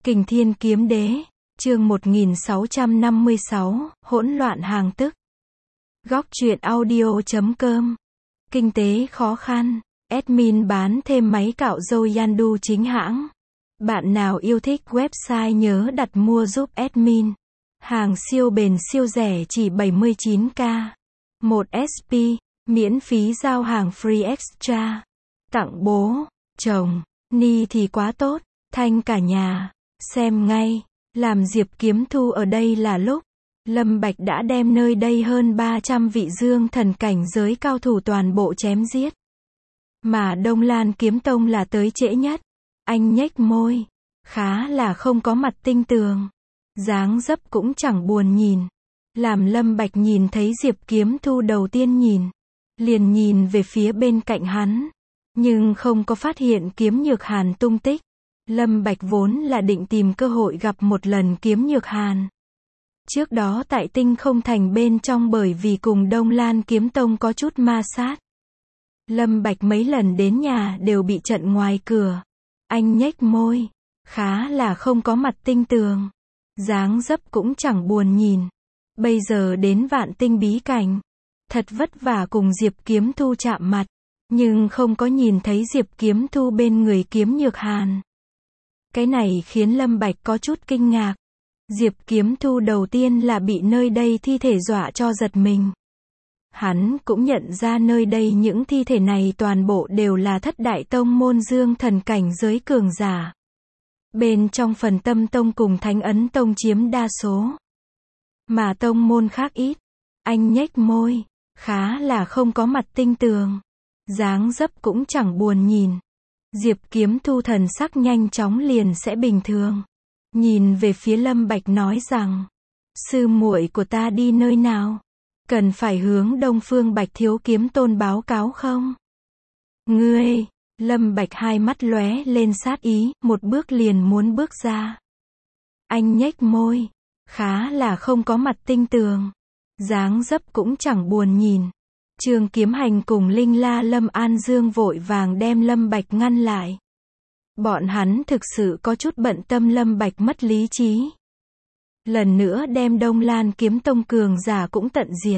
Kình Thiên Kiếm Đế, chương 1656, hỗn loạn hàng tức. Góc truyện audio.com. Kinh tế khó khăn, admin bán thêm máy cạo râu Yandu chính hãng. Bạn nào yêu thích website nhớ đặt mua giúp admin. Hàng siêu bền siêu rẻ chỉ 79k. 1 SP, miễn phí giao hàng free extra. Tặng bố, chồng, ni thì quá tốt, thanh cả nhà. Xem ngay, làm Diệp Kiếm Thu ở đây là lúc Lâm Bạch đã đem nơi đây hơn 300 vị dương thần cảnh giới cao thủ toàn bộ chém giết. Mà Đông Lan Kiếm Tông là tới trễ nhất. Anh nhếch môi, khá là không có mặt tinh tường. Dáng dấp cũng chẳng buồn nhìn. Làm Lâm Bạch nhìn thấy Diệp Kiếm Thu đầu tiên liền nhìn về phía bên cạnh hắn. Nhưng không có phát hiện Kiếm Nhược Hàn tung tích. Lâm Bạch vốn là định tìm cơ hội gặp một lần Kiếm Nhược Hàn. Trước đó tại Tinh Không Thành bên trong bởi vì cùng Đông Lan Kiếm Tông có chút ma sát. Lâm Bạch mấy lần đến nhà đều bị chặn ngoài cửa. Anh nhếch môi, khá là không có mặt tinh tường. Dáng dấp cũng chẳng buồn nhìn. Bây giờ đến Vạn Tinh bí cảnh. Thật vất vả cùng Diệp Kiếm Thu chạm mặt. Nhưng không có nhìn thấy Diệp Kiếm Thu bên người Kiếm Nhược Hàn. Cái này khiến Lâm Bạch có chút kinh ngạc. Diệp Kiếm Thu đầu tiên là bị nơi đây thi thể dọa cho giật mình. Hắn cũng nhận ra nơi đây những thi thể này toàn bộ đều là thất đại tông môn dương thần cảnh giới cường giả. Bên trong phần Tâm Tông cùng Thánh Ấn Tông chiếm đa số. Mà tông môn khác ít. Anh nhếch môi, khá là không có mặt tinh tường. Dáng dấp cũng chẳng buồn nhìn. Diệp Kiếm Thu thần sắc nhanh chóng liền sẽ bình thường. Nhìn về phía Lâm Bạch nói rằng, sư muội của ta đi nơi nào? Cần phải hướng Đông Phương Bạch Thiếu Kiếm Tôn báo cáo không? Ngươi, Lâm Bạch hai mắt lóe lên sát ý, một bước liền muốn bước ra. Anh nhếch môi, khá là không có mặt tinh tường. Dáng dấp cũng chẳng buồn nhìn. Trương Kiếm Hành cùng Linh La Lâm An Dương vội vàng đem Lâm Bạch ngăn lại. Bọn hắn thực sự có chút bận tâm Lâm Bạch mất lý trí. Lần nữa đem Đông Lan Kiếm Tông cường giả cũng tận diệt.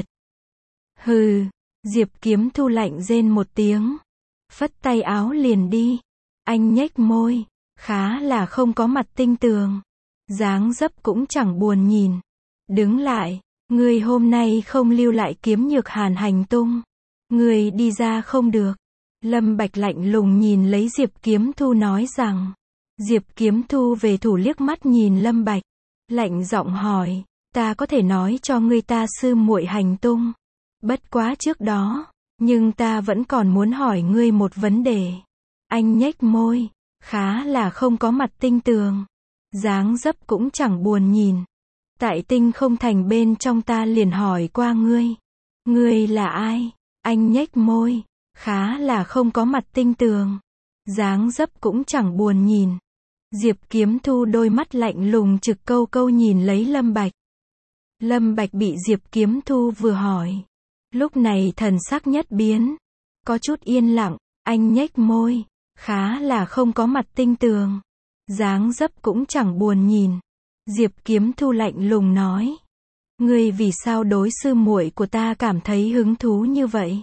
Hừ, Diệp Kiếm Thu lạnh rên một tiếng. Phất tay áo liền đi. Anh nhếch môi, khá là không có mặt tinh tường. Dáng dấp cũng chẳng buồn nhìn. Đứng lại. Ngươi hôm nay không lưu lại Kiếm Nhược Hàn hành tung. Ngươi đi ra không được. Lâm Bạch lạnh lùng nhìn lấy Diệp Kiếm Thu nói rằng. Diệp Kiếm Thu về thủ liếc mắt nhìn Lâm Bạch. Lạnh giọng hỏi, ta có thể nói cho ngươi ta sư muội hành tung. Bất quá trước đó, nhưng ta vẫn còn muốn hỏi ngươi một vấn đề. Anh nhếch môi, khá là không có mặt tinh tường. Dáng dấp cũng chẳng buồn nhìn. Tại Tinh Không Thành bên trong ta liền hỏi qua ngươi. Ngươi là ai? Anh nhếch môi, khá là không có mặt tinh tường. Dáng dấp cũng chẳng buồn nhìn. Diệp Kiếm Thu đôi mắt lạnh lùng trực câu câu nhìn lấy Lâm Bạch. Lâm Bạch bị Diệp Kiếm Thu vừa hỏi. Lúc này thần sắc nhất biến. Có chút yên lặng, anh nhếch môi, khá là không có mặt tinh tường. Dáng dấp cũng chẳng buồn nhìn. Diệp Kiếm Thu lạnh lùng nói. Ngươi vì sao đối sư muội của ta cảm thấy hứng thú như vậy?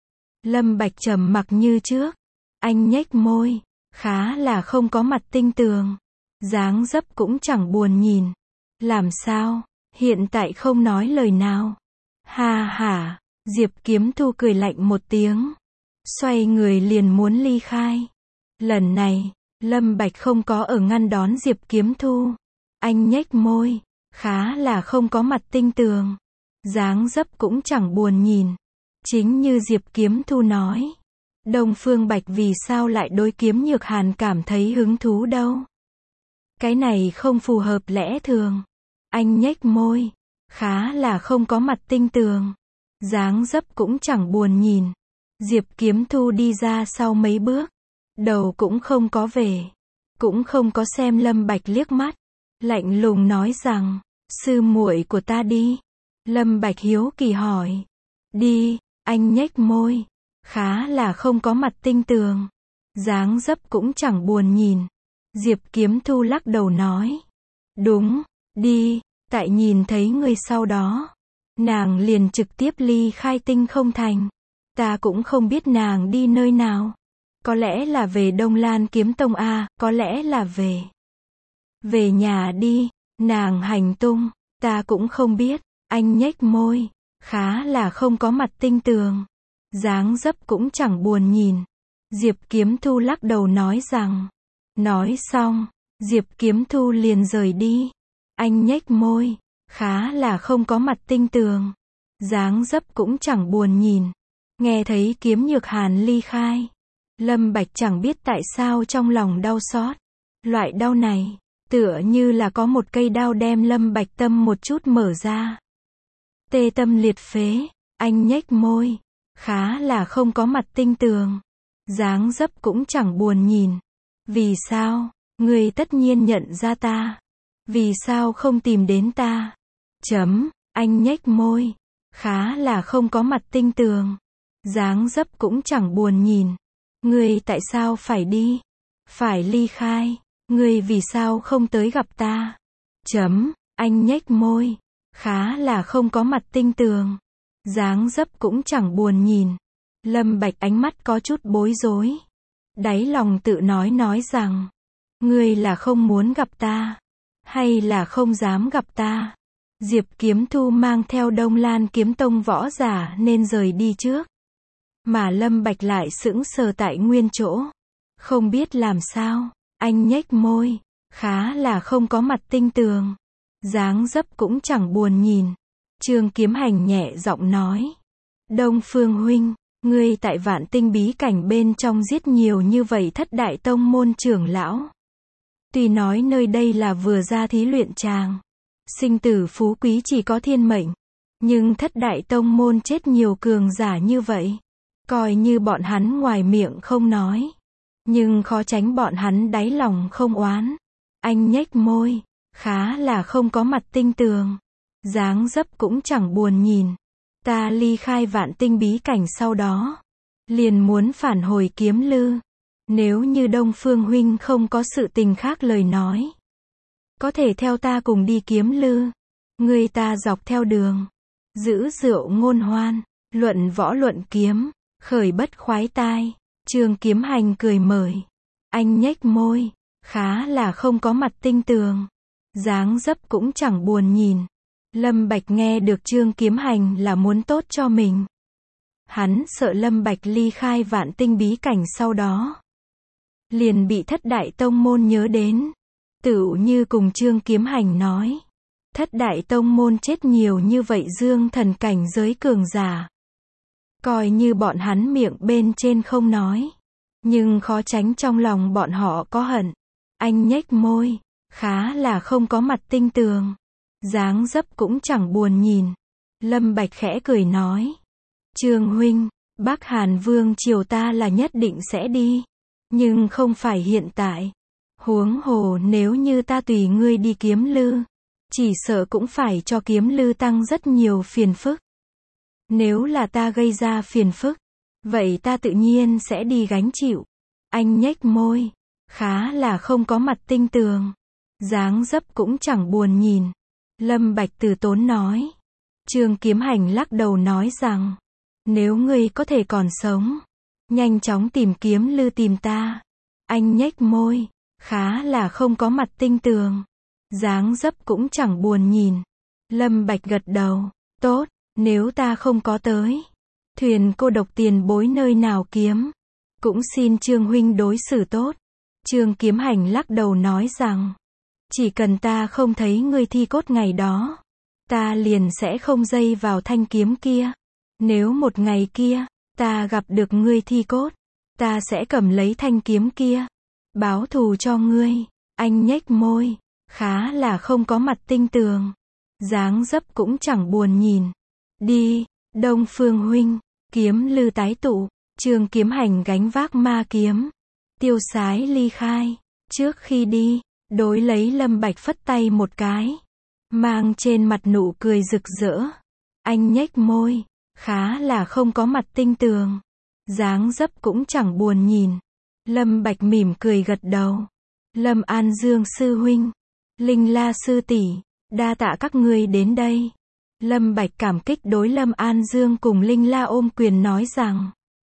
Lâm Bạch trầm mặc như trước. Anh nhếch môi, khá là không có mặt tinh tường. Dáng dấp cũng chẳng buồn nhìn. Làm sao? Hiện tại không nói lời nào. Ha ha, Diệp Kiếm Thu cười lạnh một tiếng. Xoay người liền muốn ly khai. Lần này, Lâm Bạch không có ở ngăn đón Diệp Kiếm Thu. Anh nhếch môi, khá là không có mặt tinh tường. Dáng dấp cũng chẳng buồn nhìn. Chính như Diệp Kiếm Thu nói. Đông Phương Bạch vì sao lại đối Kiếm Nhược Hàn cảm thấy hứng thú đâu? Cái này không phù hợp lẽ thường. Anh nhếch môi, khá là không có mặt tinh tường. Dáng dấp cũng chẳng buồn nhìn. Diệp Kiếm Thu đi ra sau mấy bước. Đầu cũng không có về. Cũng không có xem Lâm Bạch liếc mắt. Lạnh lùng nói rằng, sư muội của ta đi. Lâm Bạch hiếu kỳ hỏi. Đi, anh nhếch môi. Khá là không có mặt tinh tường. Dáng dấp cũng chẳng buồn nhìn. Diệp Kiếm Thu lắc đầu nói. Đúng, đi, tại nhìn thấy ngươi sau đó. Nàng liền trực tiếp ly khai Tinh Không Thành. Ta cũng không biết nàng đi nơi nào. Có lẽ là về Đông Lan Kiếm Tông a, có lẽ là về nhà đi, nàng hành tung, ta cũng không biết. Anh nhếch môi, khá là không có mặt tinh tường. Dáng dấp cũng chẳng buồn nhìn. Diệp Kiếm Thu lắc đầu nói rằng. Nói xong, Diệp Kiếm Thu liền rời đi. Anh nhếch môi, khá là không có mặt tinh tường. Dáng dấp cũng chẳng buồn nhìn. Nghe thấy Kiếm Nhược Hàn ly khai. Lâm Bạch chẳng biết tại sao trong lòng đau xót. Loại đau này, tựa như là có một cây đao đem Lâm Bạch tâm một chút mở ra. Tê tâm liệt phế, anh nhếch môi, khá là không có mặt tinh tường. Dáng dấp cũng chẳng buồn nhìn. Vì sao, ngươi tất nhiên nhận ra ta. Vì sao không tìm đến ta? Anh nhếch môi, khá là không có mặt tinh tường. Dáng dấp cũng chẳng buồn nhìn. Ngươi tại sao phải đi? Phải ly khai? Ngươi vì sao không tới gặp ta? Anh nhếch môi, khá là không có mặt tinh tường. Dáng dấp cũng chẳng buồn nhìn. Lâm Bạch ánh mắt có chút bối rối. Đáy lòng tự nói rằng, ngươi là không muốn gặp ta, hay là không dám gặp ta? Diệp Kiếm Thu mang theo Đông Lan Kiếm Tông võ giả nên rời đi trước. Mà Lâm Bạch lại sững sờ tại nguyên chỗ. Không biết làm sao, anh nhếch môi, khá là không có mặt tinh tường. Dáng dấp cũng chẳng buồn nhìn. Trương Kiếm Hành nhẹ giọng nói. Đông Phương huynh, ngươi tại Vạn Tinh bí cảnh bên trong giết nhiều như vậy thất đại tông môn trưởng lão. Tuy nói nơi đây là vừa ra thí luyện tràng. Sinh tử phú quý chỉ có thiên mệnh. Nhưng thất đại tông môn chết nhiều cường giả như vậy. Coi như bọn hắn ngoài miệng không nói. Nhưng khó tránh bọn hắn đáy lòng không oán. Anh nhếch môi, khá là không có mặt tinh tường. Dáng dấp cũng chẳng buồn nhìn. Ta ly khai Vạn Tinh bí cảnh sau đó. Liền muốn phản hồi Kiếm Lư. Nếu như Đông Phương huynh không có sự tình khác lời nói. Có thể theo ta cùng đi Kiếm Lư. Người ta dọc theo đường. Giữ rượu ngôn hoan. Luận võ luận kiếm. Khởi bất khoái tai. Trương Kiếm Hành cười mời. Anh nhếch môi. Khá là không có mặt tinh tường. Dáng dấp cũng chẳng buồn nhìn. Lâm Bạch nghe được Trương Kiếm Hành là muốn tốt cho mình. Hắn sợ Lâm Bạch ly khai Vạn Tinh bí cảnh sau đó. Liền bị thất đại tông môn nhớ đến. Tựu như cùng Trương Kiếm Hành nói. Thất đại tông môn chết nhiều như vậy dương thần cảnh giới cường giả. Coi như bọn hắn miệng bên trên không nói. Nhưng khó tránh trong lòng bọn họ có hận. Anh nhếch môi. Khá là không có mặt tinh tường. Dáng dấp cũng chẳng buồn nhìn. Lâm Bạch khẽ cười nói. Trương huynh, Bắc Hàn Vương triều ta là nhất định sẽ đi. Nhưng không phải hiện tại. Huống hồ nếu như ta tùy ngươi đi Kiếm Lư. Chỉ sợ cũng phải cho Kiếm Lư tăng rất nhiều phiền phức. Nếu là ta gây ra phiền phức. Vậy ta tự nhiên sẽ đi gánh chịu. Anh nhếch môi. Khá là không có mặt tinh tường. Dáng dấp cũng chẳng buồn nhìn. Lâm Bạch từ tốn nói. Trương Kiếm Hành lắc đầu nói rằng. Nếu ngươi có thể còn sống. Nhanh chóng tìm Kiếm Lư tìm ta. Anh nhếch môi. Khá là không có mặt tinh tường. Dáng dấp cũng chẳng buồn nhìn. Lâm Bạch gật đầu. Tốt, nếu ta không có tới. Thuyền cô độc tiền bối nơi nào kiếm. Cũng xin Trương huynh đối xử tốt. Trương Kiếm Hành lắc đầu nói rằng. Chỉ cần ta không thấy ngươi thi cốt ngày đó. Ta liền sẽ không dây vào thanh kiếm kia. Nếu một ngày kia, ta gặp được ngươi thi cốt. Ta sẽ cầm lấy thanh kiếm kia. Báo thù cho ngươi. Anh nhếch môi. Khá là không có mặt tinh tường. Dáng dấp cũng chẳng buồn nhìn. Đi, Đông Phương huynh. Kiếm Lư tái tụ. Trương Kiếm Hành gánh vác ma kiếm. Tiêu sái ly khai. Trước khi đi, đối lấy Lâm Bạch phất tay một cái. Mang trên mặt nụ cười rực rỡ. Anh nhếch môi. Khá là không có mặt tinh tường. Dáng dấp cũng chẳng buồn nhìn. Lâm Bạch mỉm cười gật đầu. Lâm An Dương sư huynh, Linh La sư tỷ, đa tạ các ngươi đến đây. Lâm Bạch cảm kích đối Lâm An Dương cùng Linh La ôm quyền nói rằng: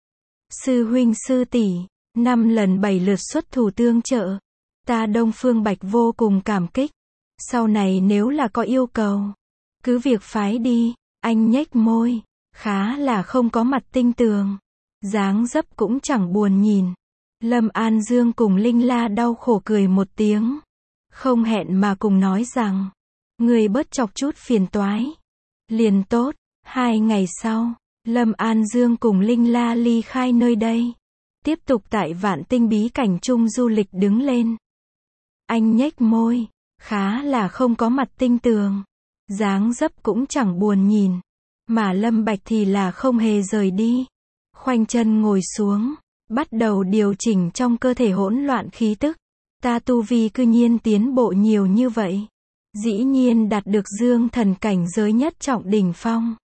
sư huynh sư tỷ, 5 lần 7 lượt xuất thủ tương trợ, ta Đông Phương Bạch vô cùng cảm kích. Sau này nếu là có yêu cầu, cứ việc phái đi. Anh nhếch môi, khá là không có mặt tinh tường, dáng dấp cũng chẳng buồn nhìn. Lâm An Dương cùng Linh La đau khổ cười một tiếng, không hẹn mà cùng nói rằng: người bớt chọc chút phiền toái liền tốt. 2 ngày sau, Lâm An Dương cùng Linh La ly khai nơi đây, tiếp tục tại Vạn Tinh bí cảnh chung du lịch đứng lên. Anh nhếch môi, khá là không có mặt tinh tường, dáng dấp cũng chẳng buồn nhìn. Mà Lâm Bạch thì là không hề rời đi, khoanh chân ngồi xuống, bắt đầu điều chỉnh trong cơ thể hỗn loạn khí tức. Ta tu vi cư nhiên tiến bộ nhiều như vậy, dĩ nhiên đạt được dương thần cảnh giới nhất trọng đỉnh phong.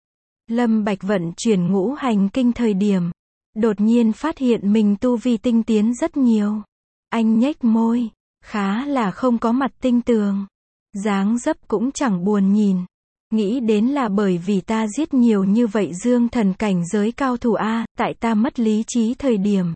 Lâm Bạch vận chuyển ngũ hành kinh thời điểm, đột nhiên phát hiện mình tu vi tinh tiến rất nhiều. Anh nhếch môi, khá là không có mặt tinh tường, dáng dấp cũng chẳng buồn nhìn. Nghĩ đến là bởi vì ta giết nhiều như vậy dương thần cảnh giới cao thủ a, tại ta mất lý trí thời điểm,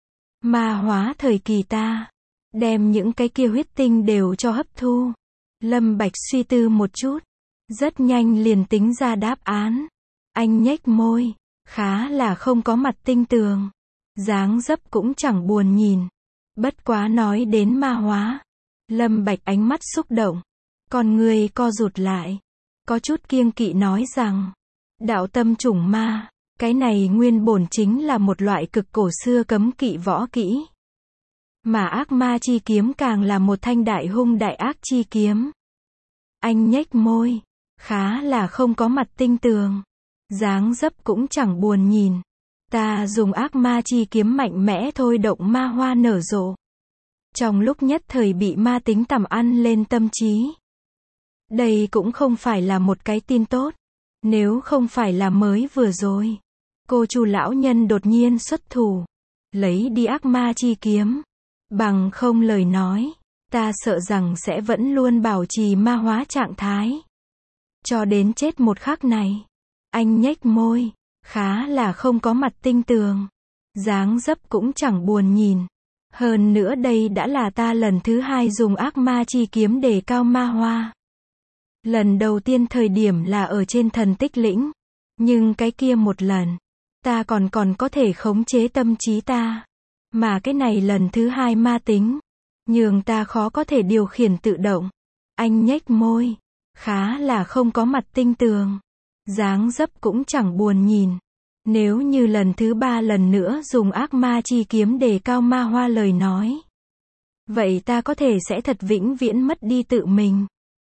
ma hóa thời kỳ ta đem những cái kia huyết tinh đều cho hấp thu. Lâm Bạch suy tư một chút, rất nhanh liền tính ra đáp án. Anh nhếch môi, khá là không có mặt tinh tường, dáng dấp cũng chẳng buồn nhìn. Bất quá nói đến ma hóa, Lâm Bạch ánh mắt xúc động, con người co rụt lại, có chút kiêng kỵ nói rằng: đạo tâm chủng ma, cái này nguyên bổn chính là một loại cực cổ xưa cấm kỵ võ kỹ. Mà ác ma chi kiếm càng là một thanh đại hung đại ác chi kiếm. Anh nhếch môi, khá là không có mặt tinh tường, dáng dấp cũng chẳng buồn nhìn. Ta dùng ác ma chi kiếm mạnh mẽ thôi động ma hoa nở rộ, trong lúc nhất thời bị ma tính tầm ăn lên tâm trí. Đây cũng không phải là một cái tin tốt, nếu không phải là mới vừa rồi cô Chu lão nhân đột nhiên xuất thủ, lấy đi ác ma chi kiếm, bằng không lời nói, ta sợ rằng sẽ vẫn luôn bảo trì ma hóa trạng thái, cho đến chết một khắc này. Anh nhếch môi, khá là không có mặt tinh tường, dáng dấp cũng chẳng buồn nhìn. Hơn nữa đây đã là ta lần thứ 2 dùng ác ma chi kiếm để cao ma hoa. Lần đầu tiên thời điểm là ở trên thần tích lĩnh, nhưng cái kia một lần, ta còn có thể khống chế tâm trí ta. Mà cái này lần thứ 2 ma tính, nhường ta khó có thể điều khiển tự động. Anh nhếch môi, khá là không có mặt tinh tường, dáng dấp cũng chẳng buồn nhìn. Nếu như lần thứ 3 lần nữa dùng ác ma chi kiếm để cao ma hoa lời nói, vậy ta có thể sẽ thật vĩnh viễn mất đi tự mình.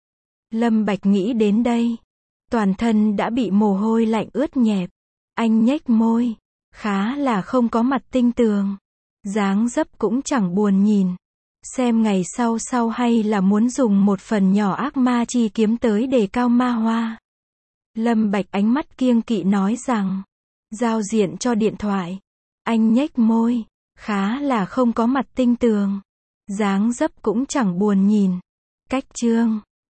Lâm Bạch nghĩ đến đây, toàn thân đã bị mồ hôi lạnh ướt nhẹp. Anh nhếch môi, khá là không có mặt tinh tường, dáng dấp cũng chẳng buồn nhìn. Xem ngày sau hay là muốn dùng một phần nhỏ ác ma chi kiếm tới để cao ma hoa. Lâm Bạch ánh mắt kiêng kỵ nói rằng: giao diện cho điện thoại. Anh nhếch môi, khá là không có mặt tinh tường, dáng dấp cũng chẳng buồn nhìn. Cách chương